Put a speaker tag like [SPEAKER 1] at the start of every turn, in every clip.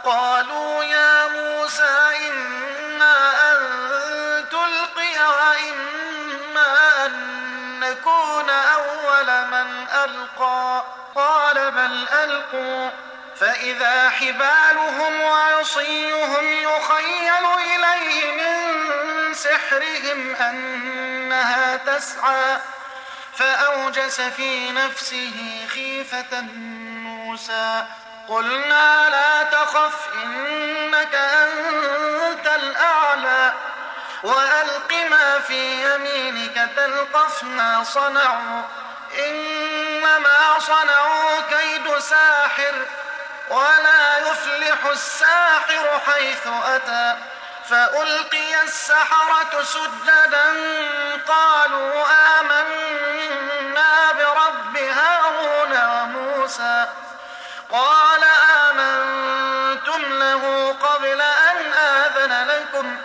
[SPEAKER 1] قالوا يا موسى إما أن تلقي وإما أن نكون أول من ألقى قال بل ألقوا فإذا حبالهم وعصيهم يخيل إليه من سحرهم أنها تسعى فأوجس في نفسه خيفة موسى قلنا لا تخف إنك أنت الأعلى وألق ما في يمينك تلقف ما صنعوا إنما صنعوا كيد ساحر ولا يفلح الساحر حيث أتى فألقي السحرة سجدا قالوا آمنا برب هارون وموسى قال آمنتم له قبل أن آذن لكم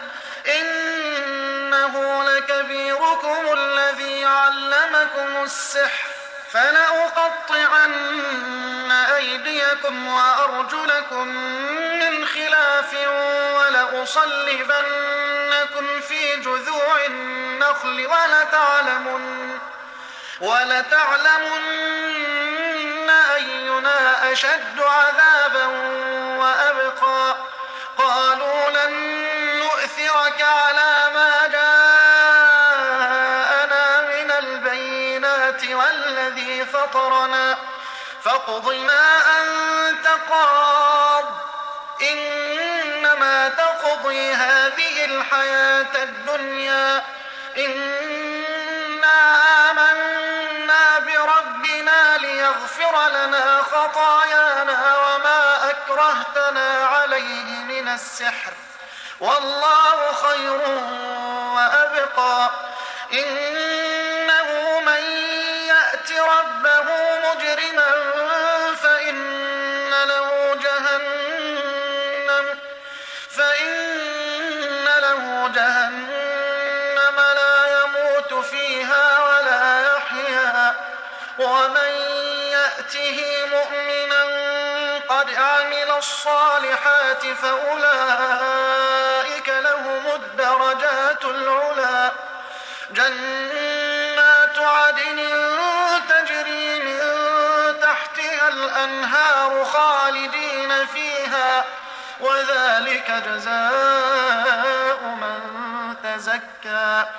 [SPEAKER 1] إنه لكبيركم الذي علمكم السحر فلأقطعن أيديكم وأرجلكم من خلاف ولأصلبنكم في جذوع النخل ولتعلمن أينا أشد عذابا وأبقى قالوا لن نؤثرك على ما جاءنا من البينات والذي فطرنا فاقض ما أنت قاض إنما تقضي هذه الحياة الدنيا إنا آمنا بربنا ليغفر لنا خطايانا وما أكرهتنا عليه من السحر والله خير وأبقى إنه من يأت ربه مجرما فإن له جهنم لا يموت فيها ولا يحيا ومن يأته مؤمنا قد عمل الصالحات فأولئك لهم الدرجات العلى جنات عدن تجري من تحتها الأنهار خالدين فيها وذلك جزاء من تزكى